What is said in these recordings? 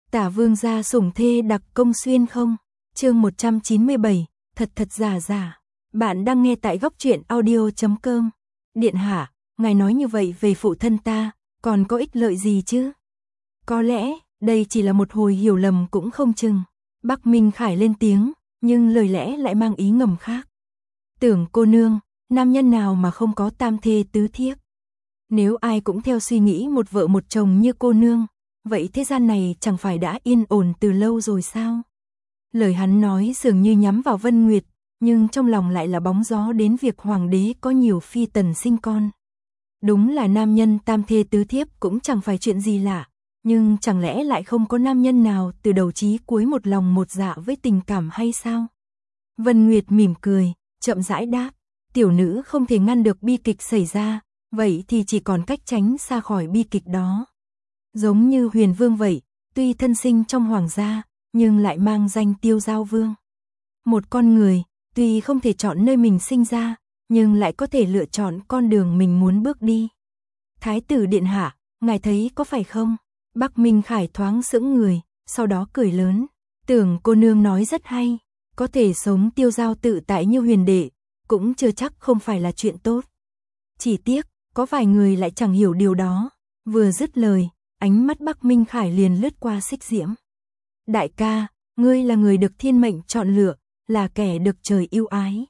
Tả vương gia sủng thê đặc công xuyên không? Chương 197, thật thật giả giả. Bạn đang nghe tại góc truyện audio.com. Điện hạ, ngài nói như vậy về phụ thân ta, còn có ích lợi gì chứ? Có lẽ, đây chỉ là một hồi hiểu lầm cũng không chừng. Bắc Minh Khải lên tiếng, nhưng lời lẽ lại mang ý ngầm khác. Tưởng cô nương, nam nhân nào mà không có tam thê tứ thiếp? Nếu ai cũng theo suy nghĩ một vợ một chồng như cô nương, vậy thế gian này chẳng phải đã yên ổn từ lâu rồi sao? Lời hắn nói dường như nhắm vào Vân Nguyệt, nhưng trong lòng lại là bóng gió đến việc hoàng đế có nhiều phi tần sinh con. Đúng là nam nhân tam thê tứ thiếp cũng chẳng phải chuyện gì lạ, nhưng chẳng lẽ lại không có nam nhân nào từ đầu chí cuối một lòng một dạ với tình cảm hay sao? Vân Nguyệt mỉm cười, chậm rãi đáp, tiểu nữ không thể ngăn được bi kịch xảy ra, vậy thì chỉ còn cách tránh xa khỏi bi kịch đó. Giống như Huyền Vương vậy, tuy thân sinh trong hoàng gia, nhưng lại mang danh Tiêu Giao Vương. Một con người, tuy không thể chọn nơi mình sinh ra, nhưng lại có thể lựa chọn con đường mình muốn bước đi. Thái tử điện hạ, ngài thấy có phải không? Bắc Minh Khải thoáng sững người, sau đó cười lớn. Tưởng cô nương nói rất hay, có thể sống tiêu giao tự tại như Huyền đệ, cũng chưa chắc không phải là chuyện tốt. Chỉ tiếc, có vài người lại chẳng hiểu điều đó. Vừa dứt lời, ánh mắt Bắc Minh Khải liền lướt qua Xích Diễm. Đại ca, ngươi là người được thiên mệnh chọn lựa, là kẻ được trời yêu ái.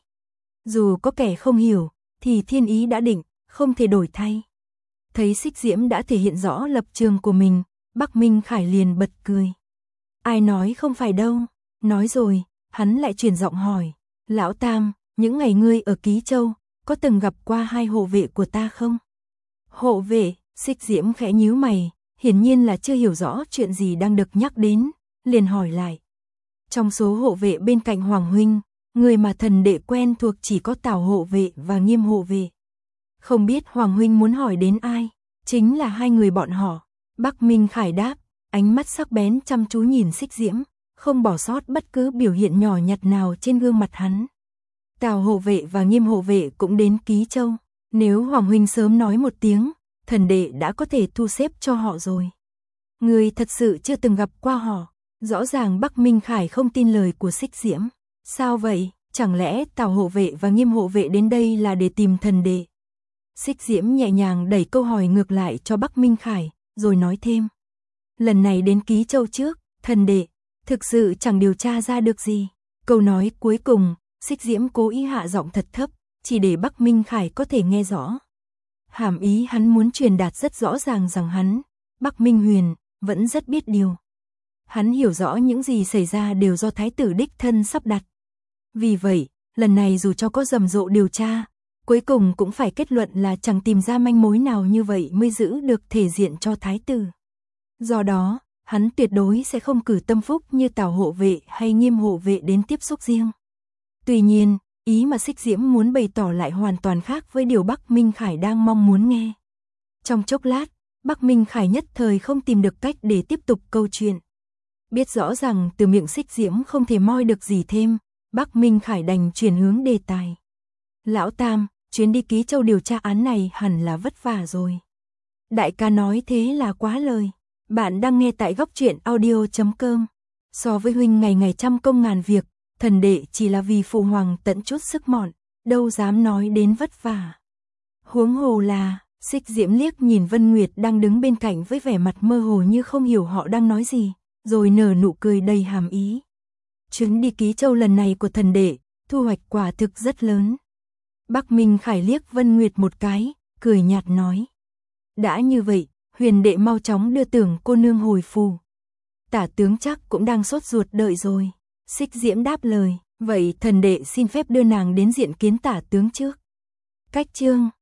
Dù có kẻ không hiểu, thì thiên ý đã định, không thể đổi thay. Thấy Xích Diễm đã thể hiện rõ lập trường của mình, Bắc Minh Khải liền bật cười. Ai nói không phải đâu, nói rồi, hắn lại chuyển giọng hỏi. Lão Tam, những ngày ngươi ở Ký Châu, có từng gặp qua hai hộ vệ của ta không? Hộ vệ, Xích Diễm khẽ nhíu mày, hiển nhiên là chưa hiểu rõ chuyện gì đang được nhắc đến, liền hỏi lại. Trong số hộ vệ bên cạnh Hoàng huynh, người mà thần đệ quen thuộc chỉ có Tào hộ vệ và Nghiêm hộ vệ. Không biết Hoàng huynh muốn hỏi đến ai, chính là hai người bọn họ. Bắc Minh Khải đáp, ánh mắt sắc bén chăm chú nhìn Xích Diễm, không bỏ sót bất cứ biểu hiện nhỏ nhặt nào trên gương mặt hắn. Tào hộ vệ và Nghiêm hộ vệ cũng đến Ký Châu, nếu Hoàng huynh sớm nói một tiếng, thần đệ đã có thể thu xếp cho họ rồi. Người thật sự chưa từng gặp qua họ. Rõ ràng Bắc Minh Khải không tin lời của Xích Diễm. Sao vậy, chẳng lẽ Tào hộ vệ và Nghiêm hộ vệ đến đây là để tìm thần đệ? Xích Diễm nhẹ nhàng đẩy câu hỏi ngược lại cho Bắc Minh Khải, rồi nói thêm. Lần này đến Ký Châu trước, thần đệ, thực sự chẳng điều tra ra được gì. Câu nói cuối cùng, Xích Diễm cố ý hạ giọng thật thấp, chỉ để Bắc Minh Khải có thể nghe rõ. Hàm ý hắn muốn truyền đạt rất rõ ràng rằng hắn, Bắc Minh Huyền, vẫn rất biết điều. Hắn hiểu rõ những gì xảy ra đều do thái tử đích thân sắp đặt. Vì vậy, lần này dù cho có rầm rộ điều tra, cuối cùng cũng phải kết luận là chẳng tìm ra manh mối nào, như vậy mới giữ được thể diện cho thái tử. Do đó, hắn tuyệt đối sẽ không cử tâm phúc như Tào hộ vệ hay Nghiêm hộ vệ đến tiếp xúc riêng. Tuy nhiên, ý mà Xích Diễm muốn bày tỏ lại hoàn toàn khác với điều Bắc Minh Khải đang mong muốn nghe. Trong chốc lát, Bắc Minh Khải nhất thời không tìm được cách để tiếp tục câu chuyện. Biết rõ rằng từ miệng Xích Diễm không thể moi được gì thêm, Bắc Minh Khải đành chuyển hướng đề tài. Lão Tam, chuyến đi Ký Châu điều tra án này hẳn là vất vả rồi. Đại ca nói thế là quá lời. Bạn đang nghe tại góc truyện audio.com. So với huynh ngày ngày trăm công ngàn việc, thần đệ chỉ là vì phụ hoàng tận chút sức mọn, đâu dám nói đến vất vả. Huống hồ là, Xích Diễm liếc nhìn Vân Nguyệt đang đứng bên cạnh với vẻ mặt mơ hồ như không hiểu họ đang nói gì, rồi nở nụ cười đầy hàm ý. Chuyến đi Ký Châu lần này của thần đệ, thu hoạch quả thực rất lớn. Bắc Minh Khải liếc Vân Nguyệt một cái, cười nhạt nói. Đã như vậy, Huyền đệ mau chóng đưa Tưởng cô nương hồi phù. Tả tướng chắc cũng đang sốt ruột đợi rồi. Xích Diễm đáp lời, vậy thần đệ xin phép đưa nàng đến diện kiến tả tướng trước. Cách chương